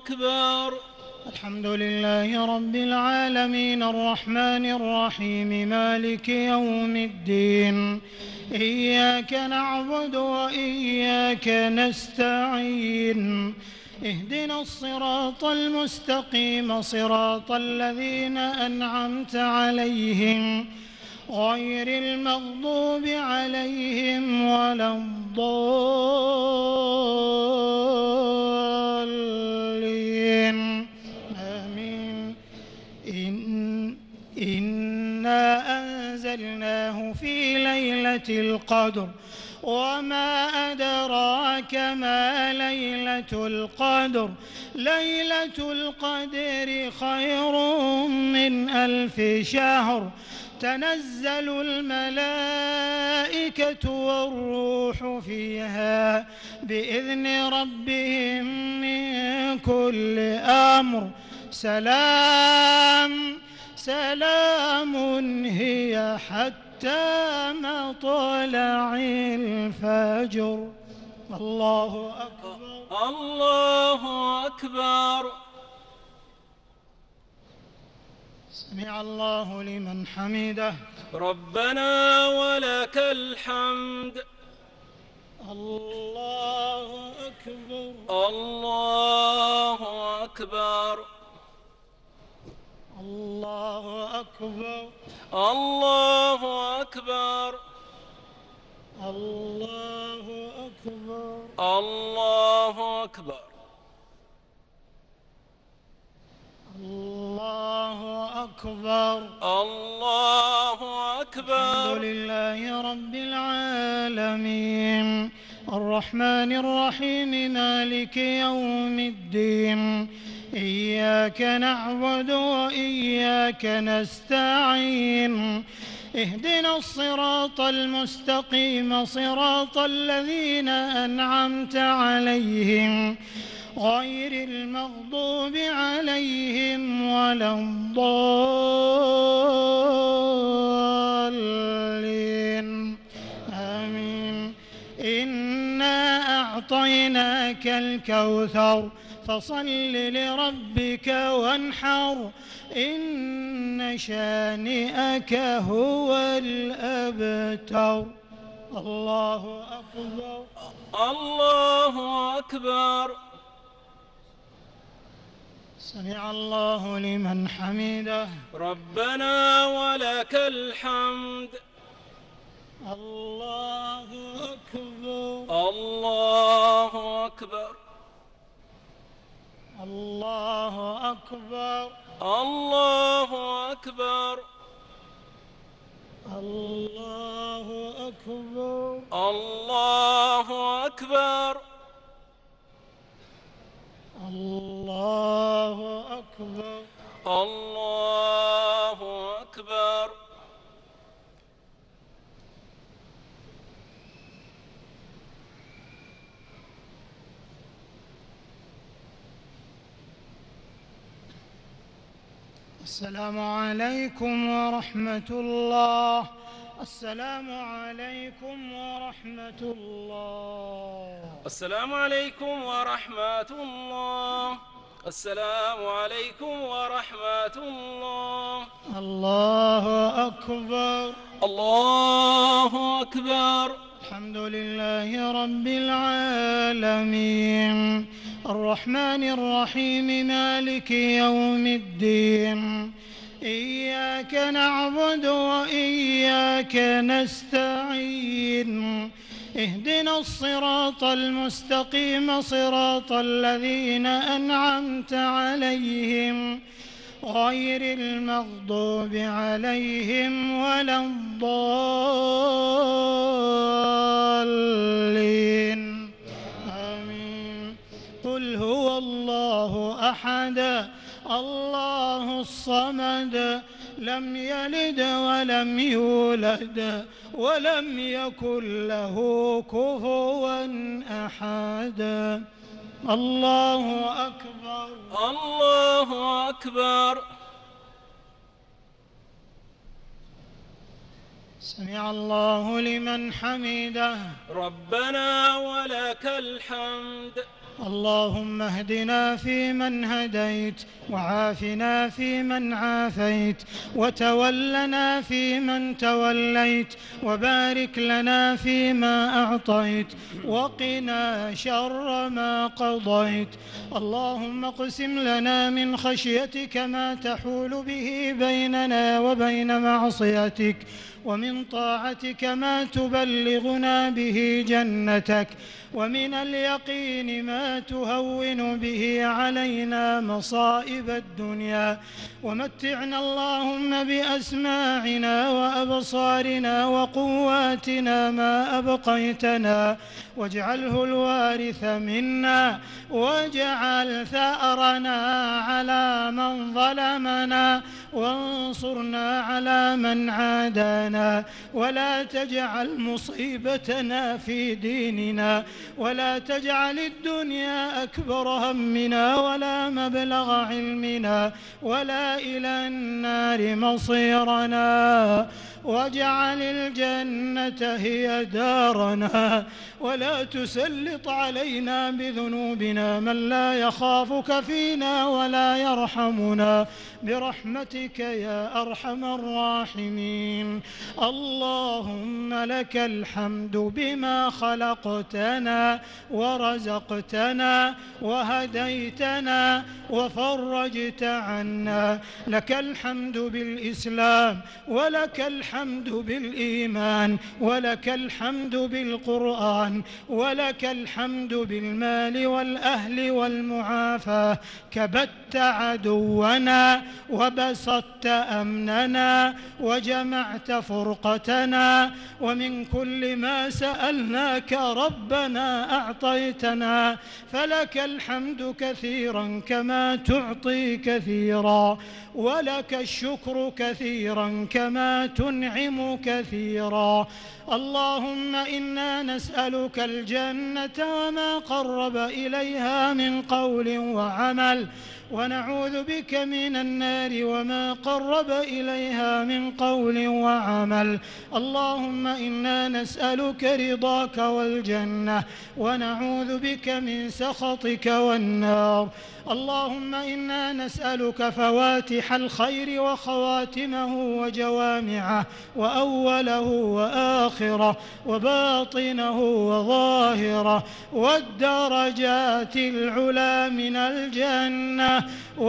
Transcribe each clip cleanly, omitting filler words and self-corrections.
أكبر. الحمد لله رب العالمين الرحمن الرحيم مالك يوم الدين. إياك نعبد وإياك نستعين. اهدنا الصراط المستقيم صراط الذين أنعمت عليهم غير المغضوب عليهم ولا الضالين آمين. إنا أنزلناه في ليلة القدر وما أدراك ما ليلة القدر. ليلة القدر خير من 1000 شهر. تنزل الملائكة والروح فيها بإذن ربهم من كل أمر. سلام هي حتى مطلع الفجر. الله أكبر. الله أكبر. سمع الله لمن حمده. ربنا ولك الحمد. الله أكبر. الله أكبر. الله أكبر. الله أكبر. الله أكبر. الله أكبر. الله أكبر. الله أكبر. الحمد لله رب العالمين الرحمن الرحيم مالك يوم الدين. إياك نعبد وإياك نستعين. اهدنا الصراط المستقيم صراط الذين أنعمت عليهم غير المغضوب عليهم ولا الضالين آمين. إنا أعطيناك الكوثر فصل لربك وانحر. إن شانئك هو الأبتر. الله أكبر. الله أكبر. سمع الله لمن حمده. ربنا ولك الحمد. الله أكبر. الله أكبر. الله أكبر. الله أكبر. الله أكبر. الله أكبر. الله أكبر. الله أكبر. السلام عليكم ورحمة الله. السلام عليكم ورحمة الله. السلام عليكم ورحمة الله. السلام عليكم ورحمة الله. الله أكبر. الله أكبر. الحمد لله رب العالمين الرحمن الرحيم مالك يوم الدين. إياك نعبد وإياك نستعين. اهدنا الصراط المستقيم صراط الذين أنعمت عليهم غير المغضوب عليهم ولا الضالين آمين. قل هو الله أحد الله الصمد لم يلد ولم يولد ولم يكن له كفوا أحد. الله أكبر. الله أكبر. سمع الله لمن حمده. ربنا ولك الحمد. اللهم اهدنا فيمن هديت، وعافنا فيمن عافيت، وتولنا فيمن توليت، وبارك لنا فيما أعطيت، وقنا شر ما قضيت. اللهم اقسم لنا من خشيتك ما تحول به بيننا وبين معصيتك، ومن طاعتك ما تبلغنا به جنتك، ومن اليقين ما تهون به علينا مصائب الدنيا. ومتعنا اللهم بأسماعنا وأبصارنا وقواتنا ما أبقيتنا، واجعله الوارث منا، واجعل ثأرنا على من ظلمنا، وانصرنا على من عادانا، ولا تجعل مصيبتنا في ديننا، ولا تجعل الدنيا أكبر همنا ولا مبلغ علمنا ولا إلى النار مصيرنا، واجعل الجنة هي دارنا، ولا تسلط علينا بذنوبنا من لا يخافك فينا ولا يرحمنا، برحمتك يا أرحم الراحمين. اللهم لك الحمد بما خلقتنا ورزقتنا وهديتنا وفرجت عنا. لك الحمد بالإسلام، ولك الحمد بالإيمان، ولك الحمد بالقرآن، ولك الحمد بالمال والأهل والمعافاة. كبت عدونا وبسطت أمننا وجمعت فرقتنا، ومن كل ما سألناك ربنا أعطيتنا، فلك الحمد كثيرا كما تعطي كثيرا، ولك الشكر كثيرا كما تنعم كثيرا. اللهم إنا نسألك الجنة وما قرب إليها من قول وعمل، ونعوذ بك من النار وما قرب إليها من قول وعمل. اللهم إنا نسألك رضاك والجنة، ونعوذ بك من سخطك والنار. اللهم إنا نسألك فواتح الخير وخواتمه وجوامعه وأوله وآخره وباطنه وظاهره، والدرجات العلى من الجنة،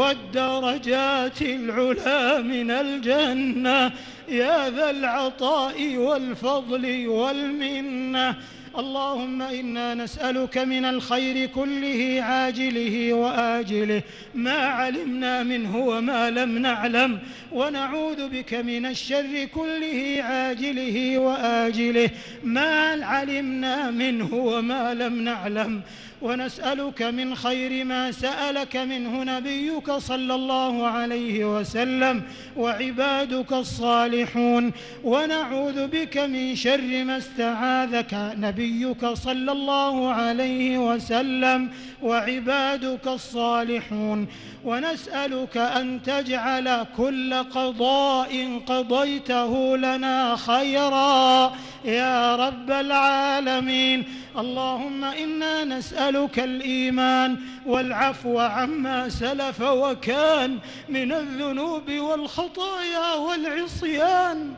والدرجات العلى من الجنة، يا ذا العطاء والفضل والمنة. اللهم إنا نسألك من الخير كله عاجله وآجله، ما علمنا منه وما لم نعلم، ونعوذ بك من الشر كله عاجله وآجله، ما علمنا منه وما لم نعلم. ونسألك من خير ما سألك منه نبيك صلى الله عليه وسلم وعبادك الصالحون، ونعوذ بك من شر ما استعاذك نبيك صلى الله عليه وسلم وعبادك الصالحون. ونسألك أن تجعل كل قضاء قضيته لنا خيرا يا رب العالمين. اللهم إنا نسألك الإيمان والعفو عما سلف وكان من الذنوب والخطايا والعصيان.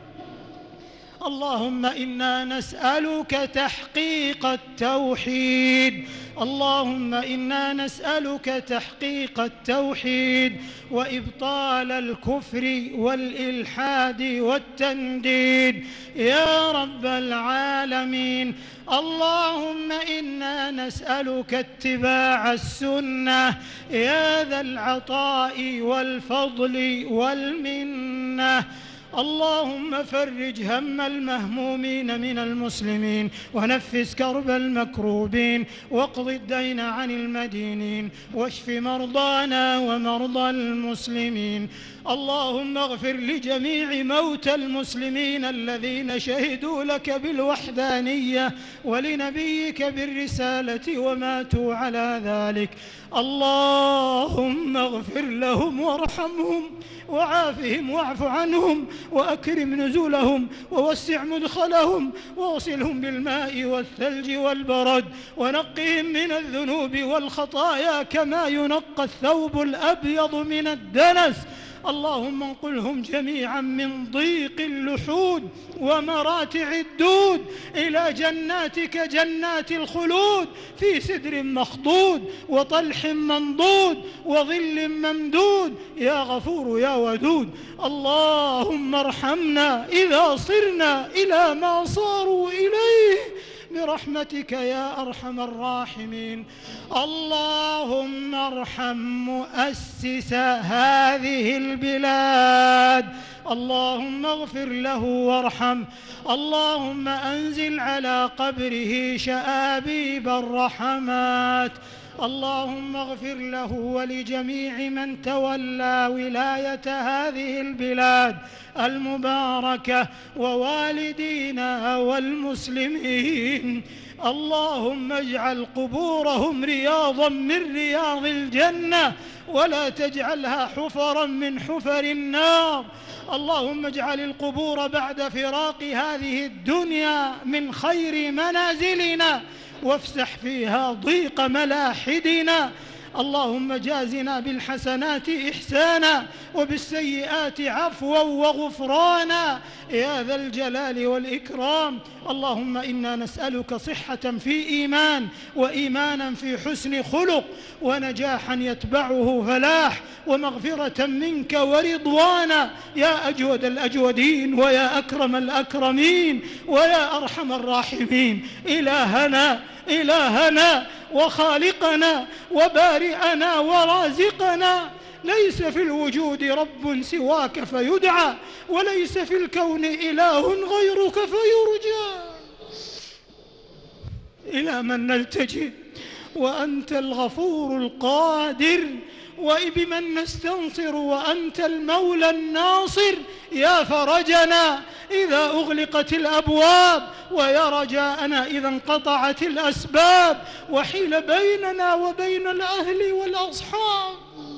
اللهم إنا نسألك تحقيق التوحيد، اللهم إنا نسألك تحقيق التوحيد وإبطال الكفر والإلحاد والتنديد يا رب العالمين. اللهم إنا نسألك اتباع السنة يا ذا العطاء والفضل والمنة. اللهم فرج هم المهمومين من المسلمين، ونفس كرب المكروبين، واقض الدين عن المدينين، واشف مرضانا ومرضى المسلمين. اللهم اغفر لجميع موتى المسلمين الذين شهدوا لك بالوحدانية ولنبيك بالرسالة وماتوا على ذلك. اللهم اغفر لهم وارحمهم وعافهم واعف عنهم وأكرم نزولهم ووسع مدخلهم ووصلهم بالماء والثلج والبرد ونقهم من الذنوب والخطايا كما ينقى الثوب الأبيض من الدنس. اللهم انقلهم جميعا من ضيق اللحود ومراتع الدود إلى جناتك جنات الخلود في سدر مخضود وطلح منضود وظل ممدود يا غفور يا ودود. اللهم ارحمنا إذا صرنا إلى ما صاروا إليه برحمتك يا أرحم الراحمين. اللهم ارحم مؤسس هذه البلاد، اللهم اغفر له وارحمه، اللهم أنزل على قبره شآبيب الرحمات. اللهم اغفر له ولجميع من تولى ولاية هذه البلاد المباركة ووالدينا والمسلمين. اللهم اجعل قبورهم رياضا من رياض الجنة ولا تجعلها حفرا من حفر النار. اللهم اجعل القبور بعد فراق هذه الدنيا من خير منازلنا وافسح فيها ضيق ملاحدنا. اللهم جازنا بالحسنات إحسانا وبالسيئات عفوا وغفرانا يا ذا الجلال والإكرام. اللهم إنا نسألك صحة في إيمان وإيمانا في حسن خلق ونجاحا يتبعه فلاح ومغفرة منك ورضوانا يا أجود الأجودين ويا أكرم الأكرمين ويا أرحم الراحمين. إلهنا وخالقنا وبارئنا ورازقنا، ليس في الوجود رب سواك فيدعى وليس في الكون إله غيرك فيرجى. إلى من نلتجئ وأنت الغفور القادر، وبمن نستنصر وأنت المولى الناصر. يا فرجنا إذا أغلقت الأبواب ويا رجاءنا إذا انقطعت الأسباب وحيل بيننا وبين الأهل والأصحاب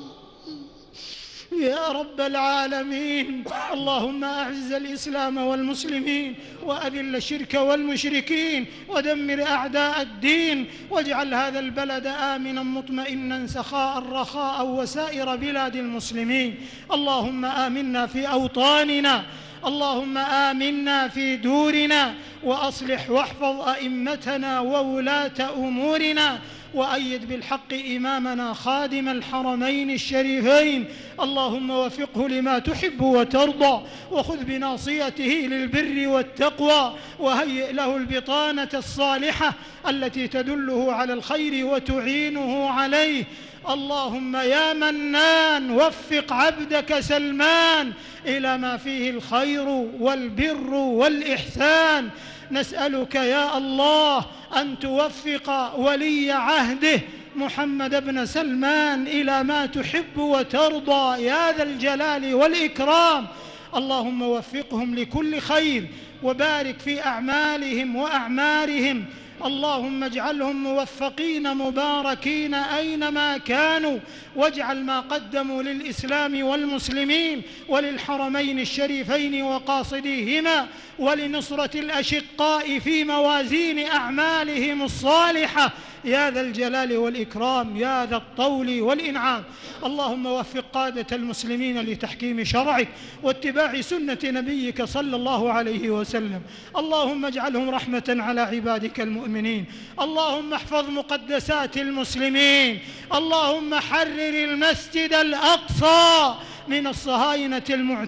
يا رب العالمين. اللهم أعز الإسلام والمسلمين وأذل الشرك والمشركين ودمر أعداء الدين واجعل هذا البلد آمنا مطمئنا سخاء رخاء وسائر بلاد المسلمين. اللهم آمنا في أوطاننا، اللهم آمنا في دورنا وأصلح واحفظ أئمتنا وولاة أمورنا وأيد بالحق إمامنا خادم الحرمين الشريفين. اللهم وفقه لما تحب وترضى وخذ بناصيته للبر والتقوى وهيئ له البطانة الصالحة التي تدله على الخير وتعينه عليه. اللهم يا منان وفق عبدك سلمان إلى ما فيه الخير والبر والإحسان. نسألك يا الله أن توفق ولي عهده محمد بن سلمان إلى ما تحب وترضى يا ذا الجلال والإكرام. اللهم وفقهم لكل خير وبارك في أعمالهم وأعمارهم. اللهم اجعلهم موفقين مباركين أينما كانوا واجعل ما قدموا للإسلام والمسلمين وللحرمين الشريفين وقاصديهما ولنصرة الأشقاء في موازين أعمالهم الصالحة يا ذا الجلال والإكرام يا ذا الطول والإنعام. اللهم وفق قادة المسلمين لتحكيم شرعك واتباع سنة نبيك صلى الله عليه وسلم. اللهم اجعلهم رحمة على عبادك المؤمنين. اللهم احفظ مقدسات المسلمين. اللهم حرر المسجد الأقصى من الصهاينة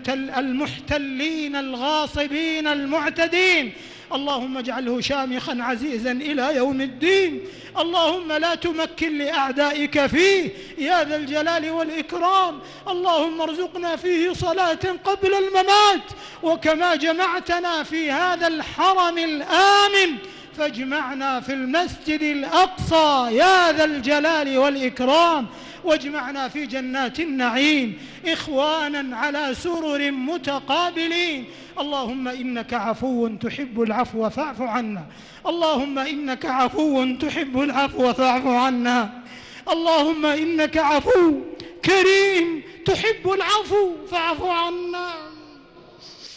المحتلين الغاصبين المعتدين. اللهم اجعله شامخا عزيزا إلى يوم الدين. اللهم لا تمكن لأعدائك فيه يا ذا الجلال والإكرام. اللهم ارزقنا فيه صلاة قبل الممات، وكما جمعتنا في هذا الحرم الآمن فاجمعنا في المسجد الأقصى يا ذا الجلال والإكرام، واجمعنا في جنات النعيم إخوانا على سرر متقابلين. اللهم إنك عفو تحب العفو فاعف عنا. اللهم إنك عفو تحب العفو فاعف عنا. اللهم إنك عفو كريم تحب العفو فاعف عنا.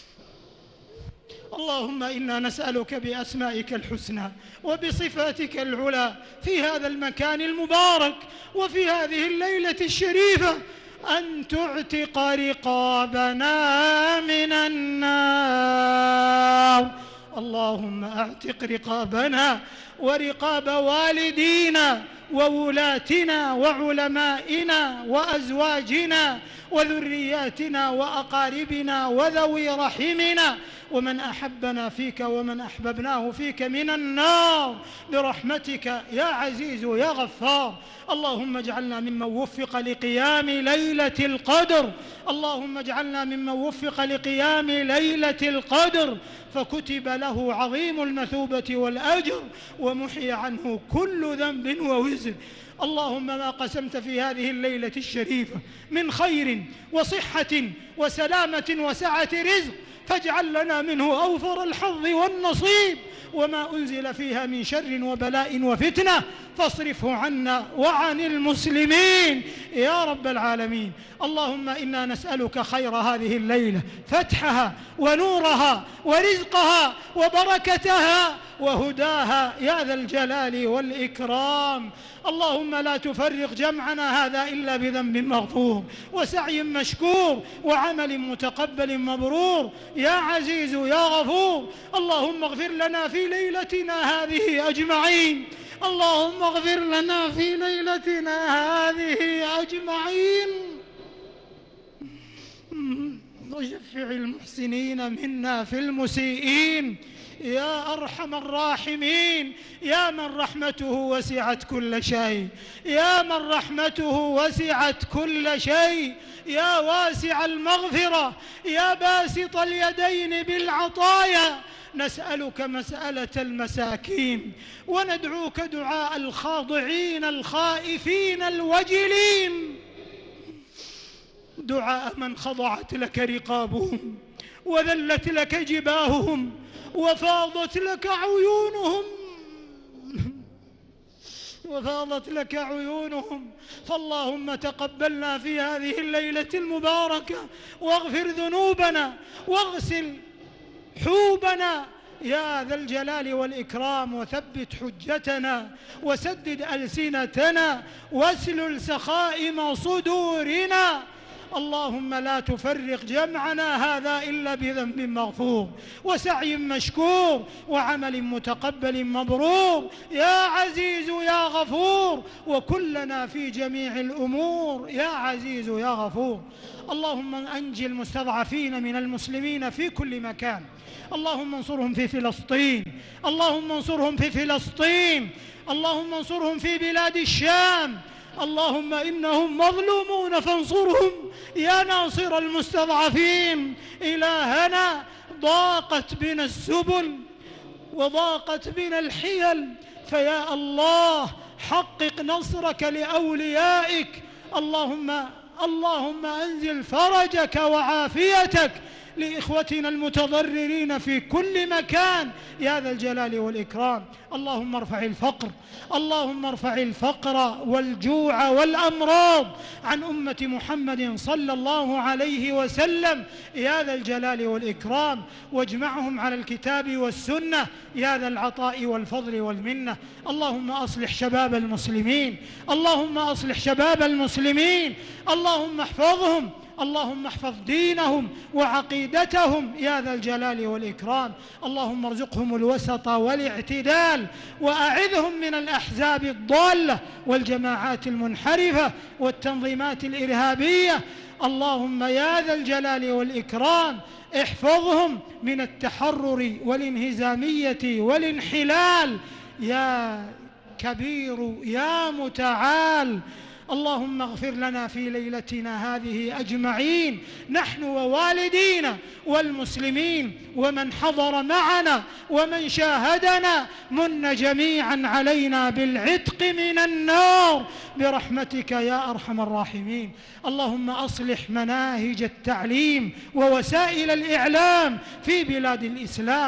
اللهم إنا نسألك بأسمائك الحسنى وبصفاتك العلى في هذا المكان المبارك وفي هذه الليلة الشريفة أن تعتق رقابنا من النار. اللهم اعتق رقابنا ورقاب والدينا وولاتنا وعلمائنا وأزواجنا وذرياتنا وأقاربنا وذوي رحمنا ومن أحبنا فيك ومن أحببناه فيك من النار برحمتك يا عزيز يا غفار. اللهم اجعلنا ممن وفق لقيام ليلة القدر، اللهم اجعلنا ممن وفق لقيام ليلة القدر فكتب له عظيم المثوبة والأجر ومحي عنه كل ذنب ووزر. اللهم ما قسمت في هذه الليلة الشريفة من خير وصحة وسلامة وسعة رزق فاجعل لنا منه أوفر الحظ والنصيب، وما أنزل فيها من شر وبلاء وفتنة فاصرفه عنا وعن المسلمين يا رب العالمين. اللهم إنا نسألك خير هذه الليلة، فتحها ونورها ورزقها وبركتها وهداها يا ذا الجلال والإكرام. اللهم لا تفرق جمعنا هذا إلا بذنب مغفور وسعي مشكور وعمل متقبل مبرور يا عزيز يا غفور. اللهم اغفر لنا في ليلتنا هذه أجمعين، اللهم اغفر لنا في ليلتنا هذه أجمعين وشفع المحسنين منا في المسيئين يا أرحم الراحمين، يا من رحمته وسعت كل شيء، يا من رحمته وسعت كل شيء، يا واسع المغفرة، يا باسط اليدين بالعطايا. نسألك مسألة المساكين وندعوك دعاء الخاضعين الخائفين الوجلين، دعاء من خضعت لك رقابهم وذلت لك جباههم وفاضت لك عيونهم فاللهم تقبلنا في هذه الليلة المباركة واغفر ذنوبنا واغسل حوبنا يا ذا الجلال والإكرام، وثبت حجتنا وسدد ألسنتنا واسلل سخائم صدورنا. اللهم لا تفرق جمعنا هذا إلا بذنب مغفور وسعي مشكور وعمل متقبل مبرور يا عزيز يا غفور، وكلنا في جميع الأمور يا عزيز يا غفور. اللهم أنجي المستضعفين من المسلمين في كل مكان، اللهم انصرهم في فلسطين، اللهم انصرهم في فلسطين، اللهم انصرهم في بلاد الشام، اللهم إنهم مظلومون فانصرهم يا ناصر المستضعفين. إلهنا ضاقت بنا السبل وضاقت بنا الحيل، فيا الله حقق نصرك لأوليائك. اللهم أنزل فرجك وعافيتك لإخوتنا المتضررين في كل مكان يا ذا الجلال والإكرام. اللهم ارفع الفقر والجوع والأمراض عن أمة محمد صلى الله عليه وسلم يا ذا الجلال والإكرام، واجمعهم على الكتاب والسنة يا ذا العطاء والفضل والمنة. اللهم أصلح شباب المسلمين، اللهم أصلح شباب المسلمين، اللهم احفظهم، اللهم احفظ دينهم وعقيدتهم يا ذا الجلال والإكرام. اللهم ارزقهم الوسط والاعتدال وأعذهم من الأحزاب الضالة والجماعات المنحرفة والتنظيمات الإرهابية. اللهم يا ذا الجلال والإكرام احفظهم من التحرر والانهزامية والانحلال يا كبير يا متعال. اللهم اغفر لنا في ليلتنا هذه أجمعين نحن ووالدينا والمسلمين ومن حضر معنا ومن شاهدنا، من جميعا علينا بالعتق من النار برحمتك يا أرحم الراحمين. اللهم أصلح مناهج التعليم ووسائل الإعلام في بلاد الإسلام،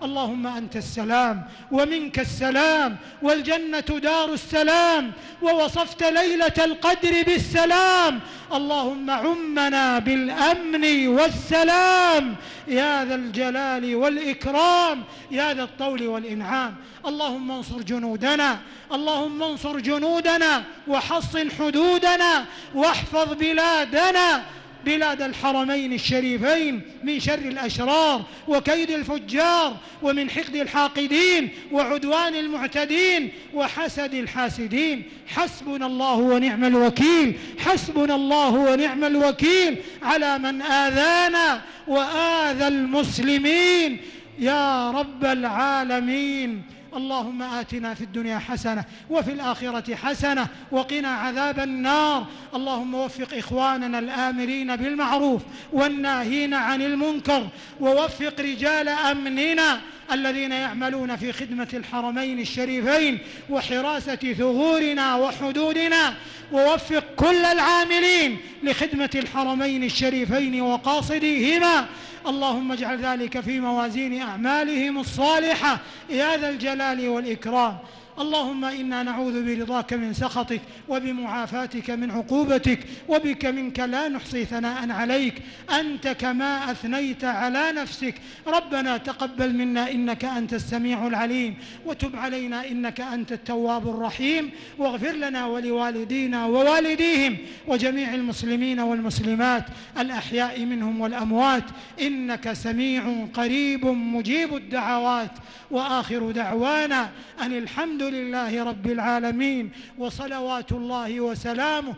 اللهم أنت السلام ومنك السلام والجنة دار السلام، ووصفت ليلة القدر بالسلام. اللهم عمنا بالأمن والسلام يا ذا الجلال والإكرام يا ذا الطول والإنعام. اللهم انصر جنودنا، اللهم انصر جنودنا وحصن حدودنا واحفظ بلادنا، بلاد الحرمين الشريفين، من شر الأشرار وكيد الفجار ومن حقد الحاقدين وعدوان المعتدين وحسد الحاسدين. حسبنا الله ونعم الوكيل، حسبنا الله ونعم الوكيل على من آذانا وآذى المسلمين يا رب العالمين. اللهم آتنا في الدنيا حسنة وفي الآخرة حسنة وقنا عذاب النار. اللهم وفق إخواننا الآمرين بالمعروف والناهين عن المنكر، ووفق رجال أمننا الذين يعملون في خدمة الحرمين الشريفين وحراسة ثغورنا وحدودنا، ووفق كل العاملين لخدمة الحرمين الشريفين وقاصديهما. اللهم اجعل ذلك في موازين أعمالهم الصالحة يا ذا الجلال والإكرام. اللهم إنا نعوذ برضاك من سخطك وبمعافاتك من عقوبتك، وبك منك لا نحصي ثناء عليك أنت كما أثنيت على نفسك. ربنا تقبل منا إنك أنت السميع العليم، وتب علينا إنك أنت التواب الرحيم، واغفر لنا ولوالدينا ووالديهم وجميع المسلمين والمسلمات الأحياء منهم والأموات، إنك سميع قريب مجيب الدعوات. وآخر دعوانا أن الحمد لله رب العالمين، وصلوات الله وسلامه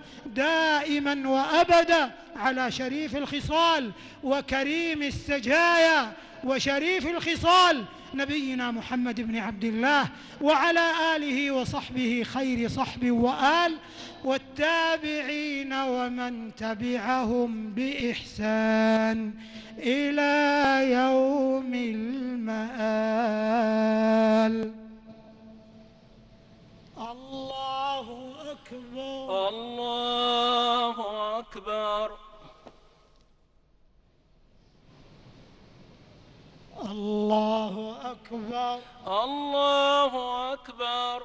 دائما وأبدا على شريف الخصال وكريم السجايا وشريف الخصال نبينا محمد بن عبد الله، وعلى آله وصحبه خير صحب وآل، والتابعين ومن تبعهم بإحسان إلى يوم المآل. الله أكبر، الله أكبر، الله أكبر، الله أكبر،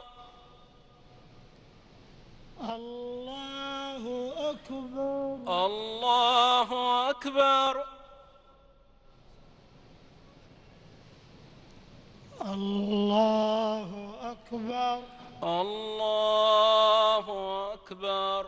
الله أكبر، الله أكبر، الله أكبر، الله أكبر.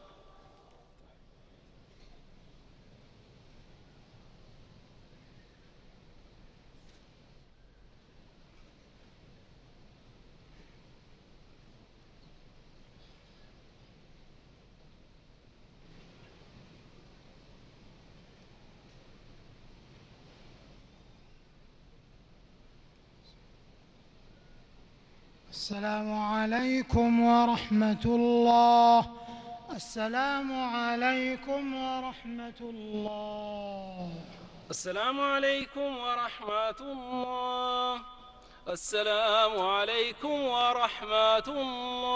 السلام عليكم ورحمة الله. السلام عليكم ورحمة الله. السلام عليكم ورحمة الله. السلام عليكم ورحمة الله.